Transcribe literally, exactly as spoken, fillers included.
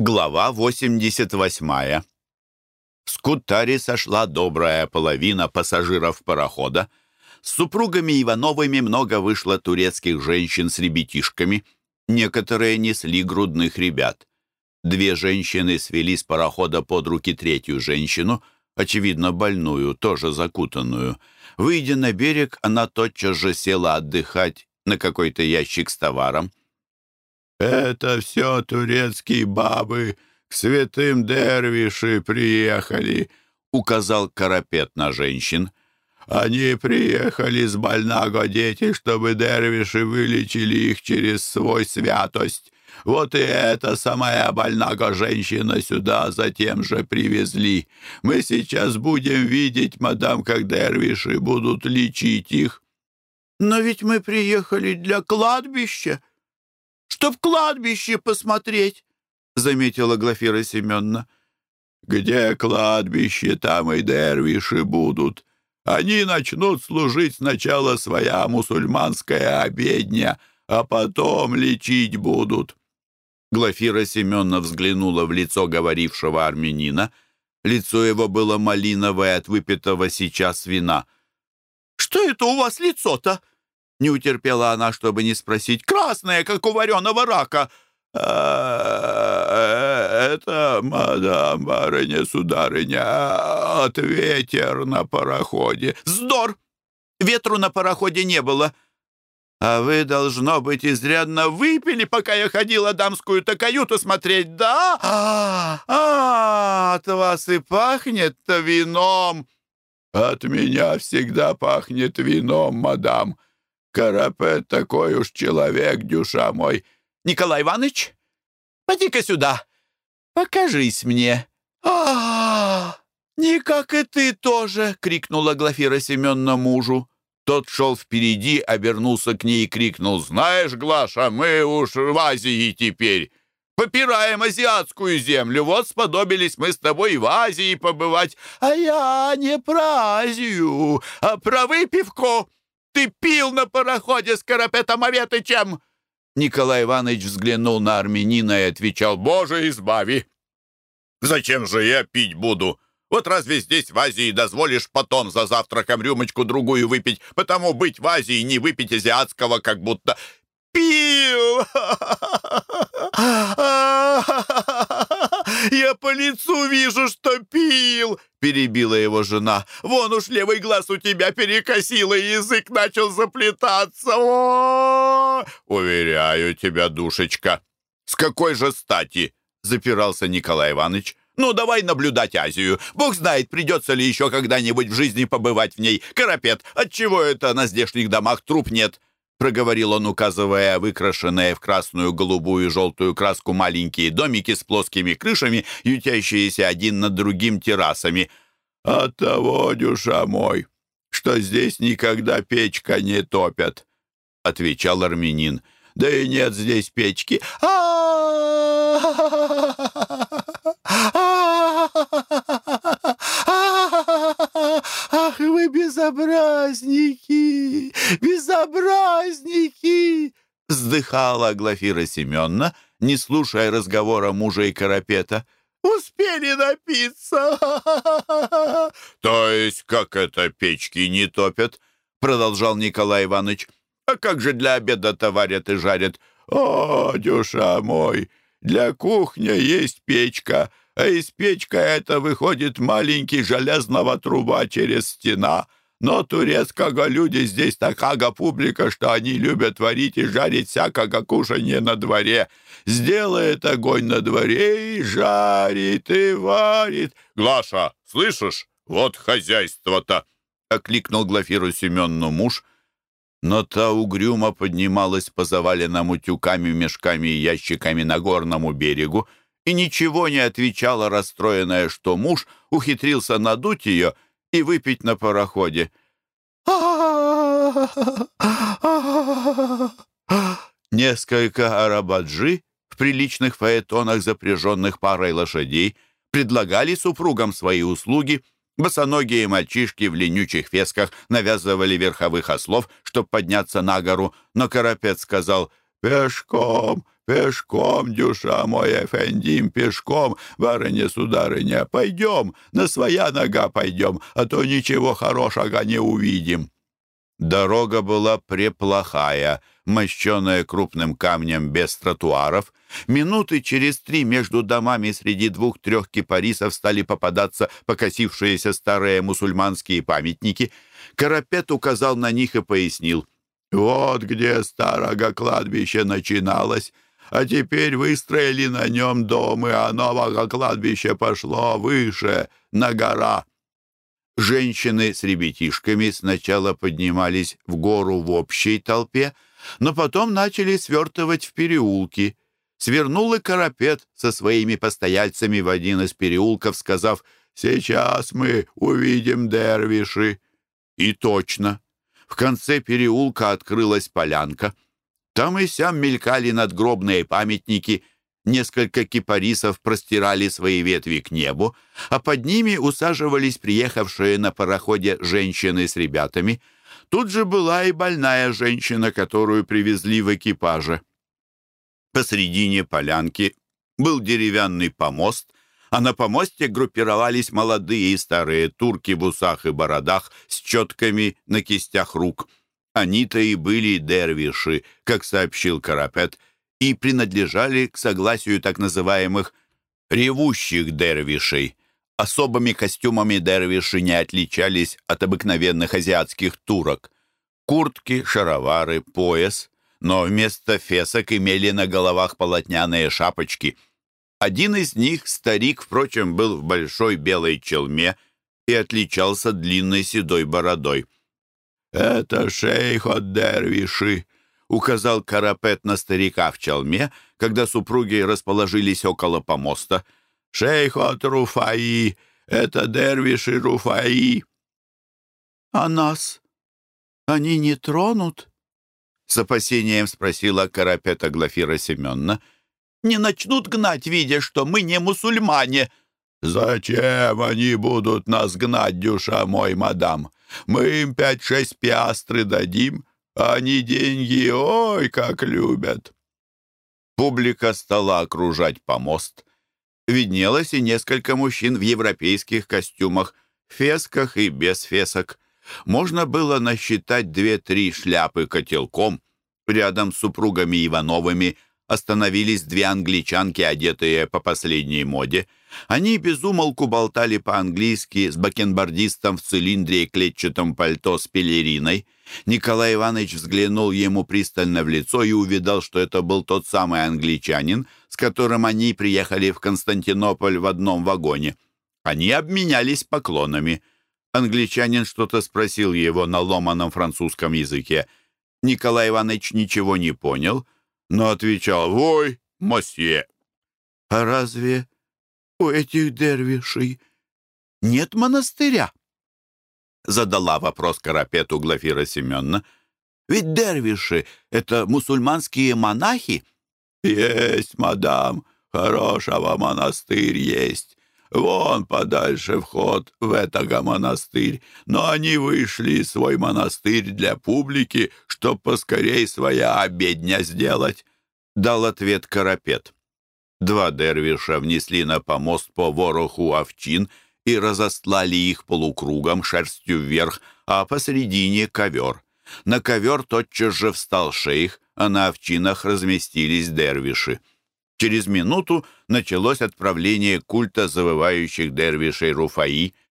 Глава восемьдесят восьмая. В Скутаре сошла добрая половина пассажиров парохода. С супругами Ивановыми много вышло турецких женщин с ребятишками. Некоторые несли грудных ребят. Две женщины свели с парохода под руки третью женщину, очевидно больную, тоже закутанную. Выйдя на берег, она тотчас же села отдыхать на какой-то ящик с товаром. «Это все турецкие бабы, к святым дервиши приехали», — указал Карапет на женщин. «Они приехали с больного дети, чтобы дервиши вылечили их через свой святость. Вот и эта самая больного женщина сюда затем же привезли. Мы сейчас будем видеть, мадам, как дервиши будут лечить их». «Но ведь мы приехали для кладбища, чтоб кладбище посмотреть», — заметила Глафира Семеновна. «Где кладбище, там и дервиши будут. Они начнут служить сначала своя мусульманская обедня, а потом лечить будут». Глафира Семеновна взглянула в лицо говорившего армянина. Лицо его было малиновое от выпитого сейчас вина. «Что это у вас лицо-то?» Не утерпела она, чтобы не спросить. «Красное, как у вареного рака!» «Это, мадам, барыня-сударыня, от ветер на пароходе». «Вздор! Ветру на пароходе не было. А вы, должно быть, изрядно выпили, пока я ходила дамскую-то каюту смотреть, да? А, а, от вас и пахнет-то вином». «От меня всегда пахнет вином, мадам. Карапет такой уж человек, дюша мой». «Николай Иванович, поди-ка сюда, покажись мне». «А, не как и ты тоже!» — крикнула Глафира Семеновна мужу. Тот шел впереди, обернулся к ней и крикнул: «Знаешь, Глаша, мы уж в Азии теперь. Попираем азиатскую землю. Вот сподобились мы с тобой и в Азии побывать». «А я не про Азию, а про выпивку. Ты пил на пароходе с Карапетом Аветычем!» Николай Иванович взглянул на армянина и отвечал: «Боже, избави! Зачем же я пить буду? Вот разве здесь в Азии дозволишь потом за завтраком рюмочку-другую выпить? Потому быть в Азии не выпить азиатского, как будто...» «Пил! Я по лицу вижу, что пил!» — перебила его жена. «Вон уж левый глаз у тебя перекосило, и язык начал заплетаться. О!» «Уверяю тебя, душечка, с какой же стати?» — запирался Николай Иванович. «Ну, давай наблюдать Азию. Бог знает, придется ли еще когда-нибудь в жизни побывать в ней. Карапет, отчего это на здешних домах труп нет?» — проговорил он, указывая выкрашенные в красную, голубую и желтую краску маленькие домики с плоскими крышами, ютящиеся один над другим террасами. «Оттого, дюша мой, что здесь никогда печка не топят», — отвечал армянин. «Да и нет здесь печки». «Ах, вы безобразники! Безобразники!» — вздыхала Глафира Семеновна, не слушая разговора мужа и Карапета. «Успели напиться!» «То есть как это печки не топят?» — продолжал Николай Иванович. «А как же для обеда-то варят и жарят?» «О, дюша мой, для кухни есть печка, а из печка это выходит маленький железного труба через стена. Но турецкого люди здесь такая публика, что они любят варить и жарить всякого кушанье на дворе. Сделает огонь на дворе и жарит, и варит». «Глаша, слышишь? Вот хозяйство-то!» — окликнул Глафиру Семеновну муж. Но та угрюмо поднималась по заваленному тюками, мешками и ящиками на горному берегу и ничего не отвечала, расстроенная, что муж ухитрился надуть ее и выпить на пароходе. Несколько арабаджи в приличных фаэтонах, запряженных парой лошадей, предлагали супругам свои услуги. Босоногие мальчишки в ленючих фесках навязывали верховых ослов, чтобы подняться на гору, но Карапет сказал: «Пешком, Пешком, дюша мой, Эфендим, пешком, барыня-сударыня, пойдем, на своя нога пойдем, а то ничего хорошего не увидим». Дорога была преплохая, мощеная крупным камнем без тротуаров. Минуты через три между домами среди двух-трех кипарисов стали попадаться покосившиеся старые мусульманские памятники. Карапет указал на них и пояснил: «Вот где старого кладбища начиналось, а теперь выстроили на нем дом, и а нового кладбища пошло выше, на гора». Женщины с ребятишками сначала поднимались в гору в общей толпе, но потом начали свертывать в переулки. Свернул и Карапет со своими постояльцами в один из переулков, сказав: «Сейчас мы увидим дервиши». И точно. В конце переулка открылась полянка. Там и сям мелькали надгробные памятники. Несколько кипарисов простирали свои ветви к небу, а под ними усаживались приехавшие на пароходе женщины с ребятами. Тут же была и больная женщина, которую привезли в экипаже. Посредине полянки был деревянный помост, а на помосте группировались молодые и старые турки в усах и бородах с четками на кистях рук. Они-то и были дервиши, как сообщил Карапет, и принадлежали к согласию так называемых «ревущих дервишей». Особыми костюмами дервиши не отличались от обыкновенных азиатских турок. Куртки, шаровары, пояс, но вместо фесок имели на головах полотняные шапочки. Один из них, старик, впрочем, был в большой белой челме и отличался длинной седой бородой. «Это шейх от дервиши», — указал Карапет на старика в челме, когда супруги расположились около помоста. «Шейх от Руфаи, это дервиши Руфаи». «А нас они не тронут?» — с опасением спросила Карапета Глафира Семеновна. «Не начнут гнать, видя, что мы не мусульмане?» «Зачем они будут нас гнать, дюша мой, мадам? Мы им пять-шесть пиастры дадим, а они деньги, ой, как любят». Публика стала окружать помост. Виднелось и несколько мужчин в европейских костюмах, фесках и без фесок. Можно было насчитать две-три шляпы котелком. Рядом с супругами Ивановыми остановились две англичанки, одетые по последней моде. Они без умолку болтали по-английски с бакенбардистом в цилиндре и клетчатом пальто с пелериной. Николай Иванович взглянул ему пристально в лицо и увидал, что это был тот самый англичанин, с которым они приехали в Константинополь в одном вагоне. Они обменялись поклонами. Англичанин что-то спросил его на ломаном французском языке. Николай Иванович ничего не понял, но отвечал: «Вой, мосье». «А разве у этих дервишей нет монастыря?» — задала вопрос Карапету Глафира Семеновна. «Ведь дервиши — это мусульманские монахи». «Есть, мадам, хорошего монастырь есть. Вон подальше вход в этого монастырь, но они вышли свой монастырь для публики, чтоб поскорей своя обедня сделать», — дал ответ Карапет. Два дервиша внесли на помост по вороху овчин и разостлали их полукругом, шерстью вверх, а посредине ковер. На ковер тотчас же встал шейх, а на овчинах разместились дервиши. Через минуту началось отправление культа завывающих дервишей Руфаи.